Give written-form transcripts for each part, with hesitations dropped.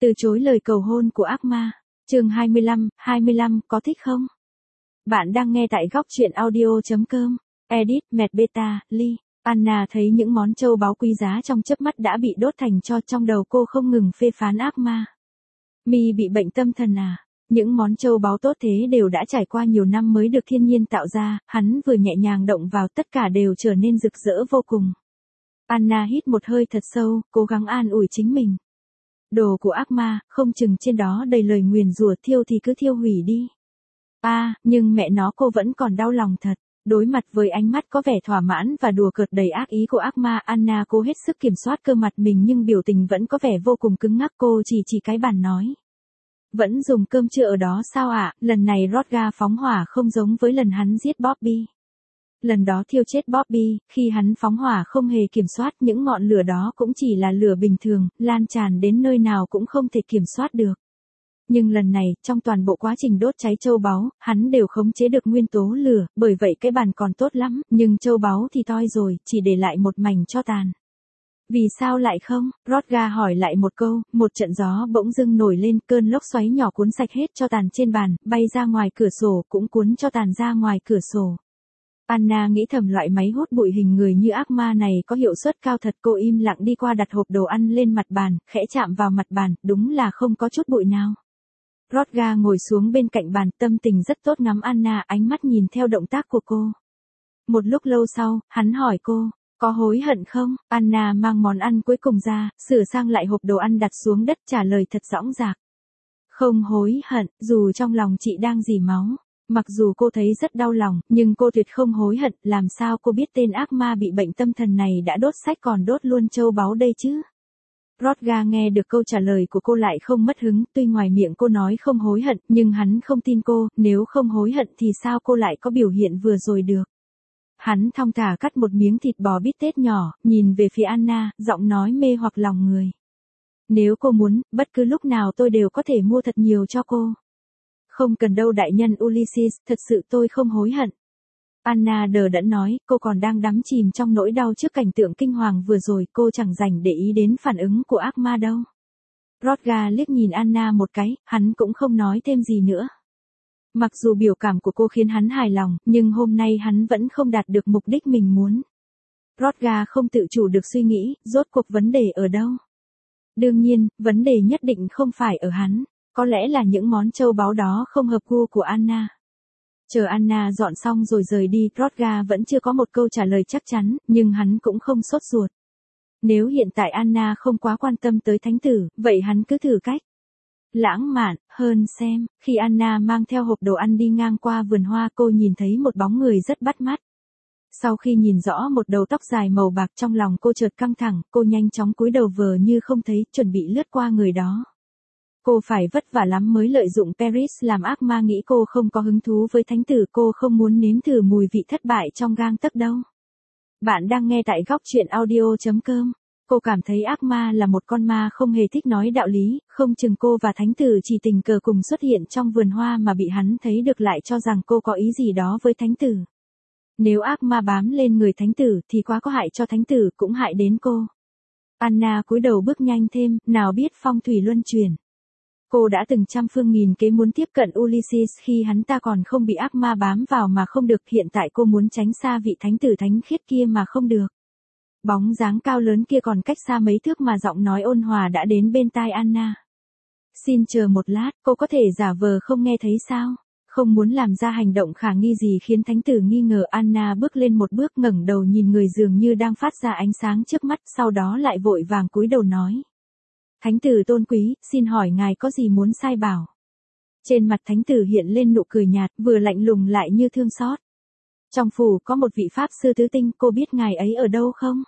Từ chối lời cầu hôn của ác ma. Chương 25, có thích không? Bạn đang nghe tại góc truyện audio.com. Edit, Mệt Beta, Ly. Anna thấy những món châu báu quý giá trong chớp mắt đã bị đốt thành tro, trong đầu cô không ngừng phê phán ác ma. Mi bị bệnh tâm thần à? Những món châu báu tốt thế đều đã trải qua nhiều năm mới được thiên nhiên tạo ra, hắn vừa nhẹ nhàng động vào tất cả đều trở nên rực rỡ vô cùng. Anna hít một hơi thật sâu, cố gắng an ủi chính mình. Đồ của ác ma, không chừng trên đó đầy lời nguyền rủa, thiêu thì cứ thiêu hủy đi. Nhưng mẹ nó, cô vẫn còn đau lòng thật. Đối mặt với ánh mắt có vẻ thỏa mãn và đùa cợt đầy ác ý của ác ma, Anna cố hết sức kiểm soát cơ mặt mình nhưng biểu tình vẫn có vẻ vô cùng cứng ngắc. Cô chỉ cái bàn nói. Vẫn dùng cơm trưa ở đó sao ạ? Lần này Rodga phóng hỏa không giống với lần hắn giết Bobby. Lần đó thiêu chết Bobby, khi hắn phóng hỏa không hề kiểm soát, những ngọn lửa đó cũng chỉ là lửa bình thường, lan tràn đến nơi nào cũng không thể kiểm soát được. Nhưng lần này, trong toàn bộ quá trình đốt cháy châu báu, hắn đều khống chế được nguyên tố lửa, bởi vậy cái bàn còn tốt lắm, nhưng châu báu thì toi rồi, chỉ để lại một mảnh tro tàn. Vì sao lại không? Rodga hỏi lại một câu, một trận gió bỗng dưng nổi lên, cơn lốc xoáy nhỏ cuốn sạch hết tro tàn trên bàn, bay ra ngoài cửa sổ, cũng cuốn tro tàn ra ngoài cửa sổ. Anna nghĩ thầm, loại máy hút bụi hình người như ác ma này có hiệu suất cao thật. Cô im lặng đi qua đặt hộp đồ ăn lên mặt bàn, khẽ chạm vào mặt bàn, đúng là không có chút bụi nào. Rodga ngồi xuống bên cạnh bàn, tâm tình rất tốt, ngắm Anna, ánh mắt nhìn theo động tác của cô. Một lúc lâu sau, hắn hỏi cô, có hối hận không? Anna mang món ăn cuối cùng ra, sửa sang lại hộp đồ ăn đặt xuống đất, trả lời thật dõng dạc. Không hối hận, dù trong lòng chị đang rỉ máu. Mặc dù cô thấy rất đau lòng, nhưng cô tuyệt không hối hận. Làm sao cô biết tên ác ma bị bệnh tâm thần này đã đốt sách còn đốt luôn châu báu đây chứ? Rodga nghe được câu trả lời của cô lại không mất hứng, tuy ngoài miệng cô nói không hối hận, nhưng hắn không tin cô, nếu không hối hận thì sao cô lại có biểu hiện vừa rồi được. Hắn thong thả cắt một miếng thịt bò bít tết nhỏ, nhìn về phía Anna, giọng nói mê hoặc lòng người. Nếu cô muốn, bất cứ lúc nào tôi đều có thể mua thật nhiều cho cô. Không cần đâu đại nhân Ulysses, thật sự tôi không hối hận. Anna đờ đẫn nói, cô còn đang đắm chìm trong nỗi đau trước cảnh tượng kinh hoàng vừa rồi, cô chẳng dành để ý đến phản ứng của ác ma đâu. Rodga liếc nhìn Anna một cái, hắn cũng không nói thêm gì nữa. Mặc dù biểu cảm của cô khiến hắn hài lòng, nhưng hôm nay hắn vẫn không đạt được mục đích mình muốn. Rodga không tự chủ được suy nghĩ, rốt cuộc vấn đề ở đâu? Đương nhiên, vấn đề nhất định không phải ở hắn. Có lẽ là những món châu báu đó không hợp gu của Anna. Chờ Anna dọn xong rồi rời đi, Rodga vẫn chưa có một câu trả lời chắc chắn, nhưng hắn cũng không sốt ruột. Nếu hiện tại Anna không quá quan tâm tới thánh tử, vậy hắn cứ thử cách lãng mạn hơn xem. Khi Anna mang theo hộp đồ ăn đi ngang qua vườn hoa, cô nhìn thấy một bóng người rất bắt mắt. Sau khi nhìn rõ một đầu tóc dài màu bạc, trong lòng cô chợt căng thẳng, cô nhanh chóng cúi đầu vờ như không thấy, chuẩn bị lướt qua người đó. Cô phải vất vả lắm mới lợi dụng Paris làm ác ma, nghĩ cô không có hứng thú với thánh tử, cô không muốn nếm thử mùi vị thất bại trong gang tấc đâu. Bạn đang nghe tại góc truyện audio.com. Cô cảm thấy ác ma là một con ma không hề thích nói đạo lý, không chừng cô và thánh tử chỉ tình cờ cùng xuất hiện trong vườn hoa mà bị hắn thấy được lại cho rằng cô có ý gì đó với thánh tử. Nếu ác ma bám lên người thánh tử thì quá có hại cho thánh tử, cũng hại đến cô. Anna cúi đầu bước nhanh thêm, nào biết phong thủy luân chuyển. Cô đã từng trăm phương nghìn kế muốn tiếp cận Ulysses khi hắn ta còn không bị ác ma bám vào mà không được, hiện tại cô muốn tránh xa vị thánh tử thánh khiết kia mà không được. Bóng dáng cao lớn kia còn cách xa mấy thước mà giọng nói ôn hòa đã đến bên tai Anna. Xin chờ một lát, cô có thể giả vờ không nghe thấy sao? Không muốn làm ra hành động khả nghi gì khiến thánh tử nghi ngờ. Anna bước lên một bước, ngẩng đầu nhìn người dường như đang phát ra ánh sáng trước mắt, sau đó lại vội vàng cúi đầu nói. Thánh tử tôn quý, xin hỏi ngài có gì muốn sai bảo? Trên mặt thánh tử hiện lên nụ cười nhạt, vừa lạnh lùng lại như thương xót. Trong phủ có một vị pháp sư tứ tinh, cô biết ngài ấy ở đâu không?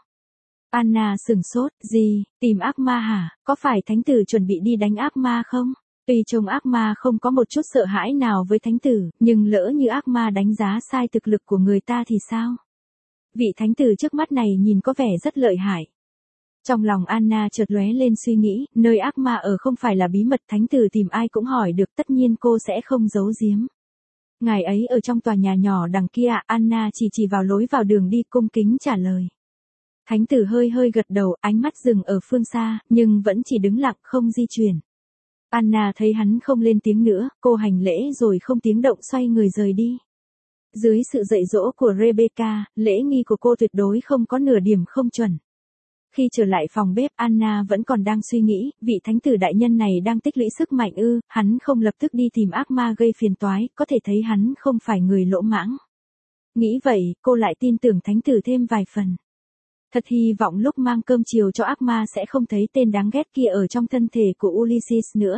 Anna sửng sốt, gì, tìm ác ma hả? Có phải thánh tử chuẩn bị đi đánh ác ma không? Tuy trông ác ma không có một chút sợ hãi nào với thánh tử, nhưng lỡ như ác ma đánh giá sai thực lực của người ta thì sao? Vị thánh tử trước mắt này nhìn có vẻ rất lợi hại. Trong lòng Anna chợt lóe lên suy nghĩ, nơi ác ma ở không phải là bí mật, thánh tử tìm ai cũng hỏi được, tất nhiên cô sẽ không giấu giếm. Ngài ấy ở trong tòa nhà nhỏ đằng kia. Anna chỉ vào lối vào đường đi, cung kính trả lời. Thánh tử hơi gật đầu, ánh mắt dừng ở phương xa, nhưng vẫn chỉ đứng lặng không di chuyển. Anna thấy hắn không lên tiếng nữa, cô hành lễ rồi không tiếng động xoay người rời đi. Dưới sự dạy dỗ của Rebecca, lễ nghi của cô tuyệt đối không có nửa điểm không chuẩn. Khi trở lại phòng bếp, Anna vẫn còn đang suy nghĩ, vị thánh tử đại nhân này đang tích lũy sức mạnh ư, hắn không lập tức đi tìm ác ma gây phiền toái, có thể thấy hắn không phải người lỗ mãng. Nghĩ vậy, cô lại tin tưởng thánh tử thêm vài phần. Thật hy vọng lúc mang cơm chiều cho ác ma sẽ không thấy tên đáng ghét kia ở trong thân thể của Ulysses nữa.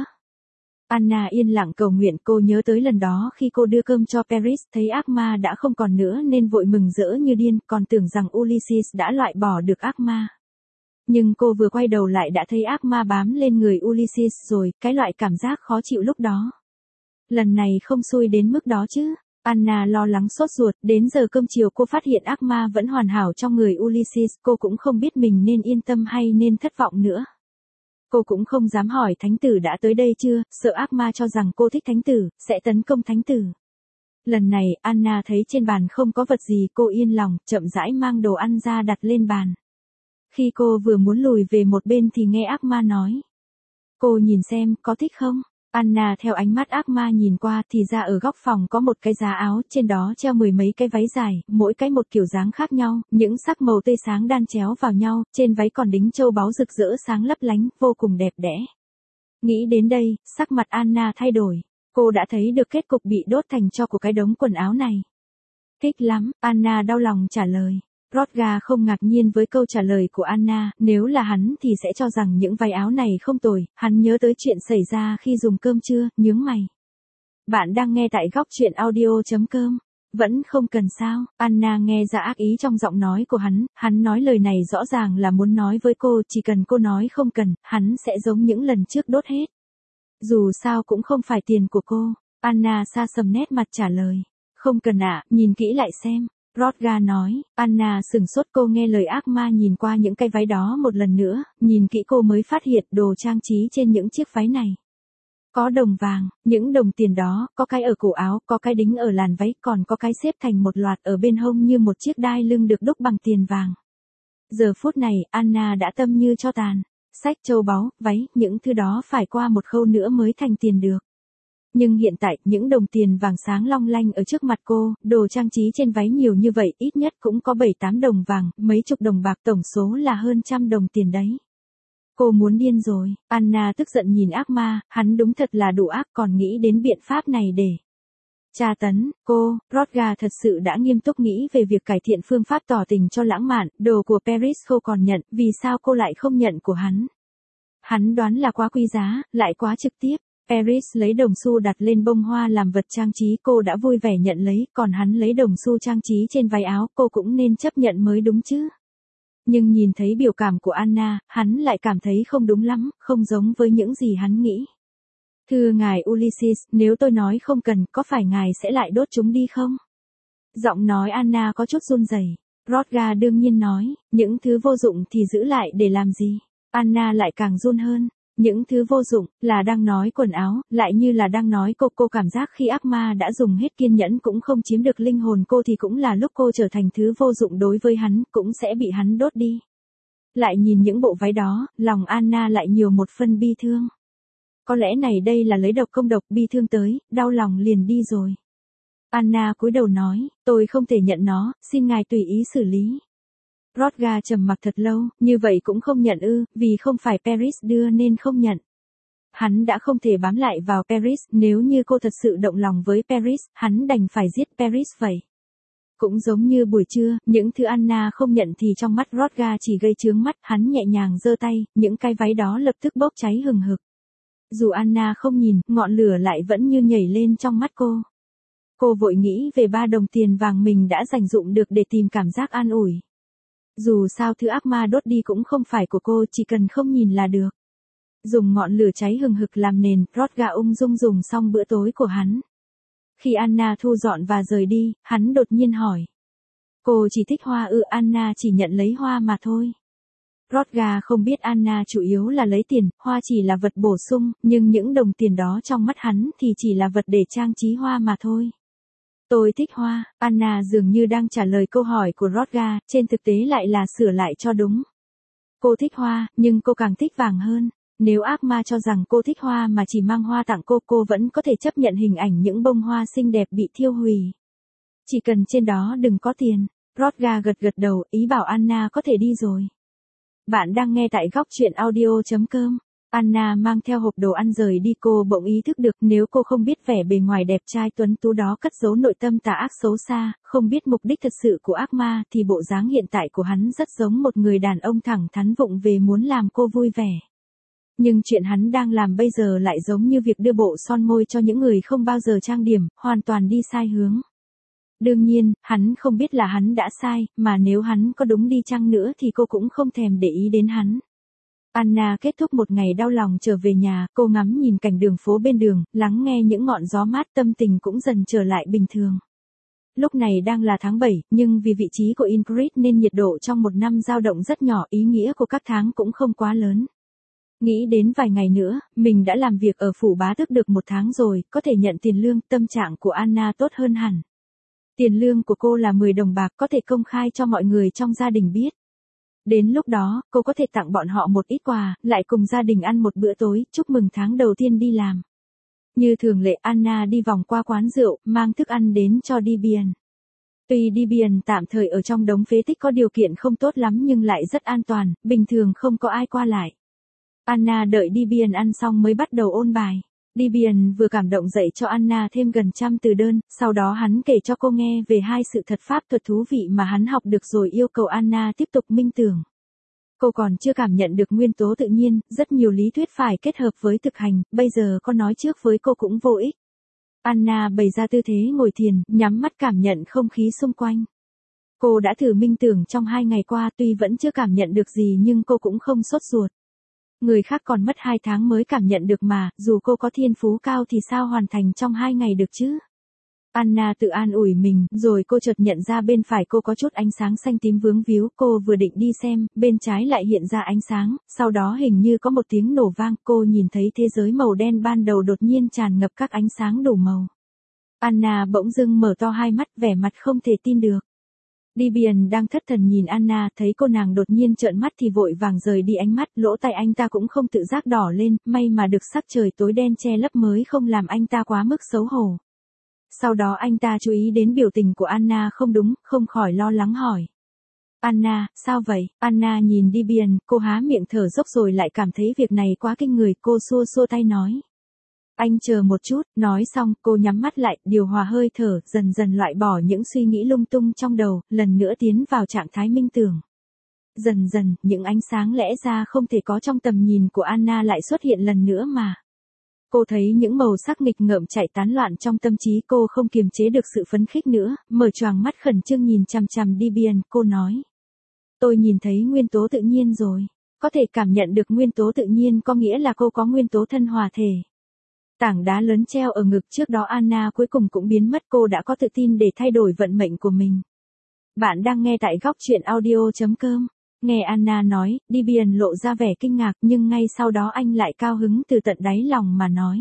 Anna yên lặng cầu nguyện, cô nhớ tới lần đó khi cô đưa cơm cho Paris, thấy ác ma đã không còn nữa nên vội mừng rỡ như điên, còn tưởng rằng Ulysses đã loại bỏ được ác ma. Nhưng cô vừa quay đầu lại đã thấy ác ma bám lên người Ulysses rồi, cái loại cảm giác khó chịu lúc đó. Lần này không xui đến mức đó chứ. Anna lo lắng sốt ruột, đến giờ cơm chiều cô phát hiện ác ma vẫn hoàn hảo trong người Ulysses, cô cũng không biết mình nên yên tâm hay nên thất vọng nữa. Cô cũng không dám hỏi thánh tử đã tới đây chưa, sợ ác ma cho rằng cô thích thánh tử, sẽ tấn công thánh tử. Lần này, Anna thấy trên bàn không có vật gì, cô yên lòng, chậm rãi mang đồ ăn ra đặt lên bàn. Khi cô vừa muốn lùi về một bên thì nghe ác ma nói. Cô nhìn xem, có thích không? Anna theo ánh mắt ác ma nhìn qua thì ra ở góc phòng có một cái giá áo, trên đó treo 10 mấy cái váy dài, mỗi cái một kiểu dáng khác nhau, những sắc màu tươi sáng đan chéo vào nhau, trên váy còn đính châu báu rực rỡ sáng lấp lánh, vô cùng đẹp đẽ. Nghĩ đến đây, sắc mặt Anna thay đổi. Cô đã thấy được kết cục bị đốt thành tro của cái đống quần áo này. Thích lắm, Anna đau lòng trả lời. Rodga không ngạc nhiên với câu trả lời của Anna, nếu là hắn thì sẽ cho rằng những váy áo này không tồi, hắn nhớ tới chuyện xảy ra khi dùng cơm trưa, nhướng mày. Bạn đang nghe tại góc truyện audio.com. Vẫn không cần sao, Anna nghe ra ác ý trong giọng nói của hắn nói lời này rõ ràng là muốn nói với cô, chỉ cần cô nói không cần, hắn sẽ giống những lần trước đốt hết. Dù sao cũng không phải tiền của cô, Anna xa sầm nét mặt trả lời. Không cần ạ, nhìn kỹ lại xem. Rodga nói, Anna sừng sốt, cô nghe lời ác ma nhìn qua những cái váy đó một lần nữa, nhìn kỹ cô mới phát hiện đồ trang trí trên những chiếc váy này. Có đồng vàng, những đồng tiền đó, có cái ở cổ áo, có cái đính ở làn váy, còn có cái xếp thành một loạt ở bên hông như một chiếc đai lưng được đúc bằng tiền vàng. Giờ phút này, Anna đã tâm như tro tàn. Sách châu báu, váy, những thứ đó phải qua một khâu nữa mới thành tiền được. Nhưng hiện tại, những đồng tiền vàng sáng long lanh ở trước mặt cô, đồ trang trí trên váy nhiều như vậy, ít nhất cũng có 7-8 đồng vàng, mấy chục đồng bạc, tổng số là hơn 100 đồng tiền đấy. Cô muốn điên rồi, Anna tức giận nhìn ác ma, hắn đúng thật là đủ ác, còn nghĩ đến biện pháp này để tra tấn cô. Rodga thật sự đã nghiêm túc nghĩ về việc cải thiện phương pháp tỏ tình cho lãng mạn, đồ của Paris cô còn nhận, vì sao cô lại không nhận của hắn? Hắn đoán là quá quý giá, lại quá trực tiếp. Paris lấy đồng xu đặt lên bông hoa làm vật trang trí, cô đã vui vẻ nhận lấy, còn hắn lấy đồng xu trang trí trên váy áo, cô cũng nên chấp nhận mới đúng chứ. Nhưng nhìn thấy biểu cảm của Anna, hắn lại cảm thấy không đúng lắm, không giống với những gì hắn nghĩ. Thưa ngài Ulysses, nếu tôi nói không cần, có phải ngài sẽ lại đốt chúng đi không? Giọng nói Anna có chút run rẩy. Rodga đương nhiên nói, những thứ vô dụng thì giữ lại để làm gì? Anna lại càng run hơn. Những thứ vô dụng, là đang nói quần áo, lại như là đang nói cô cảm giác khi ác ma đã dùng hết kiên nhẫn cũng không chiếm được linh hồn cô thì cũng là lúc cô trở thành thứ vô dụng đối với hắn, cũng sẽ bị hắn đốt đi. Lại nhìn những bộ váy đó, lòng Anna lại nhiều một phân bi thương. Có lẽ này đây là lấy độc công độc, bi thương tới, đau lòng liền đi rồi. Anna cúi đầu nói, tôi không thể nhận nó, xin ngài tùy ý xử lý. Rodga trầm mặc thật lâu, như vậy cũng không nhận ư, vì không phải Paris đưa nên không nhận. Hắn đã không thể bám lại vào Paris, nếu như cô thật sự động lòng với Paris, hắn đành phải giết Paris vậy. Cũng giống như buổi trưa, những thứ Anna không nhận thì trong mắt Rodga chỉ gây chướng mắt, hắn nhẹ nhàng giơ tay, những cái váy đó lập tức bốc cháy hừng hực. Dù Anna không nhìn, ngọn lửa lại vẫn như nhảy lên trong mắt cô. Cô vội nghĩ về 3 đồng tiền vàng mình đã dành dụm được để tìm cảm giác an ủi. Dù sao thứ ác ma đốt đi cũng không phải của cô, chỉ cần không nhìn là được. Dùng ngọn lửa cháy hừng hực làm nền, Rodga ung dung dùng xong bữa tối của hắn. Khi Anna thu dọn và rời đi, hắn đột nhiên hỏi. Cô chỉ thích hoa ư? Anna chỉ nhận lấy hoa mà thôi. Rodga không biết Anna chủ yếu là lấy tiền, hoa chỉ là vật bổ sung, nhưng những đồng tiền đó trong mắt hắn thì chỉ là vật để trang trí hoa mà thôi. Tôi thích hoa, Anna dường như đang trả lời câu hỏi của Rodga, trên thực tế lại là sửa lại cho đúng. Cô thích hoa, nhưng cô càng thích vàng hơn. Nếu ác ma cho rằng cô thích hoa mà chỉ mang hoa tặng cô vẫn có thể chấp nhận hình ảnh những bông hoa xinh đẹp bị thiêu hủy. Chỉ cần trên đó đừng có tiền. Rodga gật đầu, ý bảo Anna có thể đi rồi. Bạn đang nghe tại góc chuyện audio.com. Anna mang theo hộp đồ ăn rời đi, cô bỗng ý thức được nếu cô không biết vẻ bề ngoài đẹp trai tuấn tú đó cất giấu nội tâm tà ác xấu xa, không biết mục đích thật sự của ác ma thì bộ dáng hiện tại của hắn rất giống một người đàn ông thẳng thắn vụng về muốn làm cô vui vẻ. Nhưng chuyện hắn đang làm bây giờ lại giống như việc đưa bộ son môi cho những người không bao giờ trang điểm, hoàn toàn đi sai hướng. Đương nhiên, hắn không biết là hắn đã sai, mà nếu hắn có đúng đi chăng nữa thì cô cũng không thèm để ý đến hắn. Anna kết thúc một ngày đau lòng trở về nhà, cô ngắm nhìn cảnh đường phố bên đường, lắng nghe những ngọn gió mát, tâm tình cũng dần trở lại bình thường. Lúc này đang là tháng 7, nhưng vì vị trí của Ingrid nên nhiệt độ trong một năm dao động rất nhỏ, ý nghĩa của các tháng cũng không quá lớn. Nghĩ đến vài ngày nữa, mình đã làm việc ở phủ bá tước được 1 tháng rồi, có thể nhận tiền lương, tâm trạng của Anna tốt hơn hẳn. Tiền lương của cô là 10 đồng bạc, có thể công khai cho mọi người trong gia đình biết. Đến lúc đó, cô có thể tặng bọn họ một ít quà, lại cùng gia đình ăn một bữa tối, chúc mừng tháng đầu tiên đi làm. Như thường lệ, Anna đi vòng qua quán rượu, mang thức ăn đến cho Debian. Tuy Debian tạm thời ở trong đống phế tích có điều kiện không tốt lắm nhưng lại rất an toàn, bình thường không có ai qua lại. Anna đợi Debian ăn xong mới bắt đầu ôn bài. Debian vừa cảm động dạy cho Anna thêm gần 100 từ đơn, sau đó hắn kể cho cô nghe về 2 sự thật pháp thuật thú vị mà hắn học được rồi yêu cầu Anna tiếp tục minh tưởng. Cô còn chưa cảm nhận được nguyên tố tự nhiên, rất nhiều lý thuyết phải kết hợp với thực hành, bây giờ có nói trước với cô cũng vô ích. Anna bày ra tư thế ngồi thiền, nhắm mắt cảm nhận không khí xung quanh. Cô đã thử minh tưởng trong 2 ngày qua, tuy vẫn chưa cảm nhận được gì nhưng cô cũng không sốt ruột. Người khác còn mất 2 tháng mới cảm nhận được mà, dù cô có thiên phú cao thì sao hoàn thành trong 2 ngày được chứ? Anna tự an ủi mình, rồi cô chợt nhận ra bên phải cô có chút ánh sáng xanh tím vướng víu, cô vừa định đi xem, bên trái lại hiện ra ánh sáng, sau đó hình như có một tiếng nổ vang, cô nhìn thấy thế giới màu đen ban đầu đột nhiên tràn ngập các ánh sáng đủ màu. Anna bỗng dưng mở to hai mắt, vẻ mặt không thể tin được. Debian đang thất thần nhìn Anna, thấy cô nàng đột nhiên trợn mắt thì vội vàng rời đi ánh mắt, lỗ tai anh ta cũng không tự giác đỏ lên, may mà được sắc trời tối đen che lấp mới không làm anh ta quá mức xấu hổ. Sau đó anh ta chú ý đến biểu tình của Anna không đúng, không khỏi lo lắng hỏi. Anna, sao vậy? Anna nhìn Debian, cô há miệng thở dốc rồi lại cảm thấy việc này quá kinh người, cô xua xua tay nói. Anh chờ một chút, nói xong, cô nhắm mắt lại, điều hòa hơi thở, dần dần loại bỏ những suy nghĩ lung tung trong đầu, lần nữa tiến vào trạng thái minh tưởng. Dần dần, những ánh sáng lẽ ra không thể có trong tầm nhìn của Anna lại xuất hiện lần nữa mà. Cô thấy những màu sắc nghịch ngợm chạy tán loạn trong tâm trí, cô không kiềm chế được sự phấn khích nữa, mở choàng mắt khẩn trương nhìn chằm chằm Debian, cô nói. Tôi nhìn thấy nguyên tố tự nhiên rồi. Có thể cảm nhận được nguyên tố tự nhiên có nghĩa là cô có nguyên tố thân hòa thể. Tảng đá lớn treo ở ngực trước đó Anna cuối cùng cũng biến mất, cô đã có tự tin để thay đổi vận mệnh của mình. Bạn đang nghe tại góc chuyện audio.com. Nghe Anna nói, Debian lộ ra vẻ kinh ngạc nhưng ngay sau đó anh lại cao hứng từ tận đáy lòng mà nói.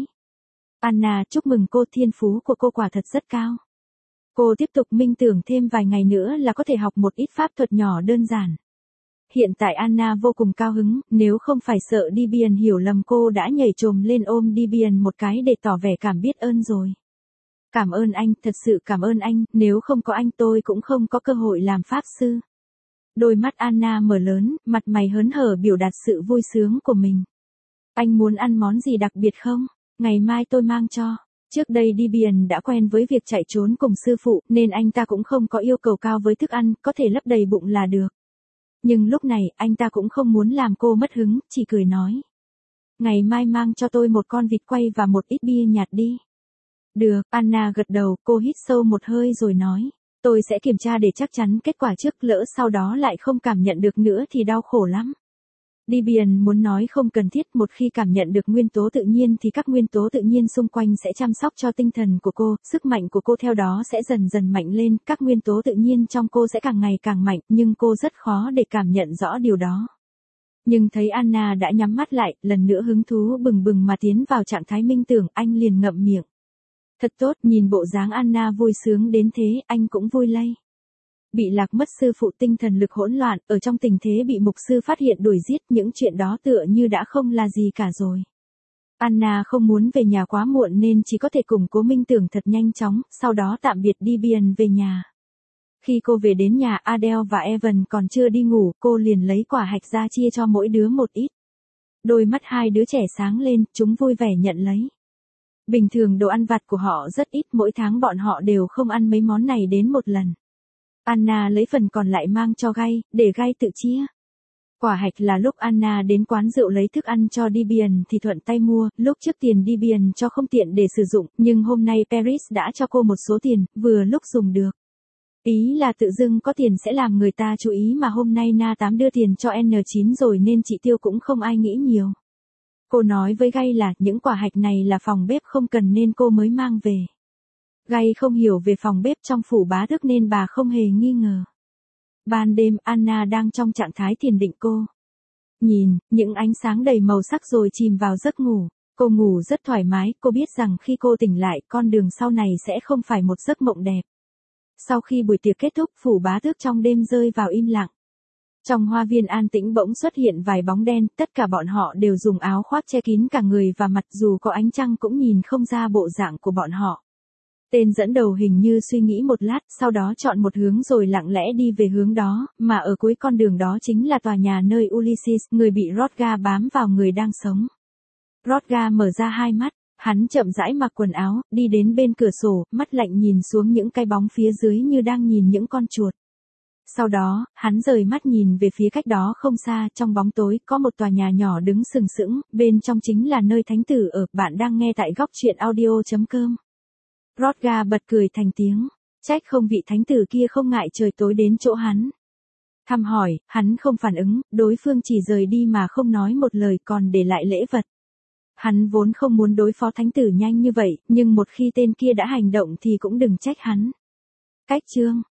Anna, chúc mừng cô, thiên phú của cô quả thật rất cao. Cô tiếp tục minh tưởng thêm vài ngày nữa là có thể học một ít pháp thuật nhỏ đơn giản. Hiện tại Anna vô cùng cao hứng, nếu không phải sợ Debian hiểu lầm cô đã nhảy chồm lên ôm Debian một cái để tỏ vẻ cảm biết ơn rồi. Cảm ơn anh, thật sự cảm ơn anh, nếu không có anh tôi cũng không có cơ hội làm pháp sư. Đôi mắt Anna mở lớn, mặt mày hớn hở biểu đạt sự vui sướng của mình. Anh muốn ăn món gì đặc biệt không? Ngày mai tôi mang cho. Trước đây Debian đã quen với việc chạy trốn cùng sư phụ nên anh ta cũng không có yêu cầu cao với thức ăn, có thể lấp đầy bụng là được. Nhưng lúc này, anh ta cũng không muốn làm cô mất hứng, chỉ cười nói. Ngày mai mang cho tôi một con vịt quay và một ít bia nhạt đi. Được, Anna gật đầu, cô hít sâu một hơi rồi nói. Tôi sẽ kiểm tra để chắc chắn kết quả trước, lỡ sau đó lại không cảm nhận được nữa thì đau khổ lắm. Debian muốn nói không cần thiết, một khi cảm nhận được nguyên tố tự nhiên thì các nguyên tố tự nhiên xung quanh sẽ chăm sóc cho tinh thần của cô, sức mạnh của cô theo đó sẽ dần dần mạnh lên, các nguyên tố tự nhiên trong cô sẽ càng ngày càng mạnh, nhưng cô rất khó để cảm nhận rõ điều đó. Nhưng thấy Anna đã nhắm mắt lại, lần nữa hứng thú bừng bừng mà tiến vào trạng thái minh tưởng, anh liền ngậm miệng. Thật tốt, nhìn bộ dáng Anna vui sướng đến thế, anh cũng vui lây. Bị lạc mất sư phụ, tinh thần lực hỗn loạn, ở trong tình thế bị mục sư phát hiện đuổi giết, những chuyện đó tựa như đã không là gì cả rồi. Anna không muốn về nhà quá muộn nên chỉ có thể cùng Cố Minh Tưởng thật nhanh chóng, sau đó tạm biệt Debian về nhà. Khi cô về đến nhà, Adele và Evan còn chưa đi ngủ, cô liền lấy quả hạch ra chia cho mỗi đứa một ít. Đôi mắt hai đứa trẻ sáng lên, chúng vui vẻ nhận lấy. Bình thường đồ ăn vặt của họ rất ít, mỗi tháng bọn họ đều không ăn mấy món này đến một lần. Anna lấy phần còn lại mang cho Guy, để Guy tự chia. Quả hạch là lúc Anna đến quán rượu lấy thức ăn cho Debian thì thuận tay mua, lúc trước tiền Debian cho không tiện để sử dụng, nhưng hôm nay Paris đã cho cô một số tiền, vừa lúc dùng được. Ý là tự dưng có tiền sẽ làm người ta chú ý, mà hôm nay Na 8 đưa tiền cho N9 rồi nên chị tiêu cũng không ai nghĩ nhiều. Cô nói với Guy là những quả hạch này là phòng bếp không cần nên cô mới mang về. Guy không hiểu về phòng bếp trong phủ bá tước nên bà không hề nghi ngờ. Ban đêm Anna đang trong trạng thái thiền định, cô nhìn những ánh sáng đầy màu sắc rồi chìm vào giấc ngủ. Cô ngủ rất thoải mái, cô biết rằng khi cô tỉnh lại con đường sau này sẽ không phải một giấc mộng đẹp. Sau khi buổi tiệc kết thúc, phủ bá tước trong đêm rơi vào im lặng. Trong hoa viên an tĩnh bỗng xuất hiện vài bóng đen, tất cả bọn họ đều dùng áo khoác che kín cả người và mặt, dù có ánh trăng cũng nhìn không ra bộ dạng của bọn họ. Tên dẫn đầu hình như suy nghĩ một lát, sau đó chọn một hướng rồi lặng lẽ đi về hướng đó, mà ở cuối con đường đó chính là tòa nhà nơi Ulysses, người bị Rodga bám vào người đang sống. Rodga mở ra hai mắt, hắn chậm rãi mặc quần áo, đi đến bên cửa sổ, mắt lạnh nhìn xuống những cái bóng phía dưới như đang nhìn những con chuột. Sau đó, hắn rời mắt nhìn về phía cách đó không xa, trong bóng tối, có một tòa nhà nhỏ đứng sừng sững, bên trong chính là nơi thánh tử ở. Bạn đang nghe tại góc truyện audio.com. Rodga bật cười thành tiếng, trách không vị thánh tử kia không ngại trời tối đến chỗ hắn. Thăm hỏi, hắn không phản ứng, đối phương chỉ rời đi mà không nói một lời còn để lại lễ vật. Hắn vốn không muốn đối phó thánh tử nhanh như vậy, nhưng một khi tên kia đã hành động thì cũng đừng trách hắn. Cách chương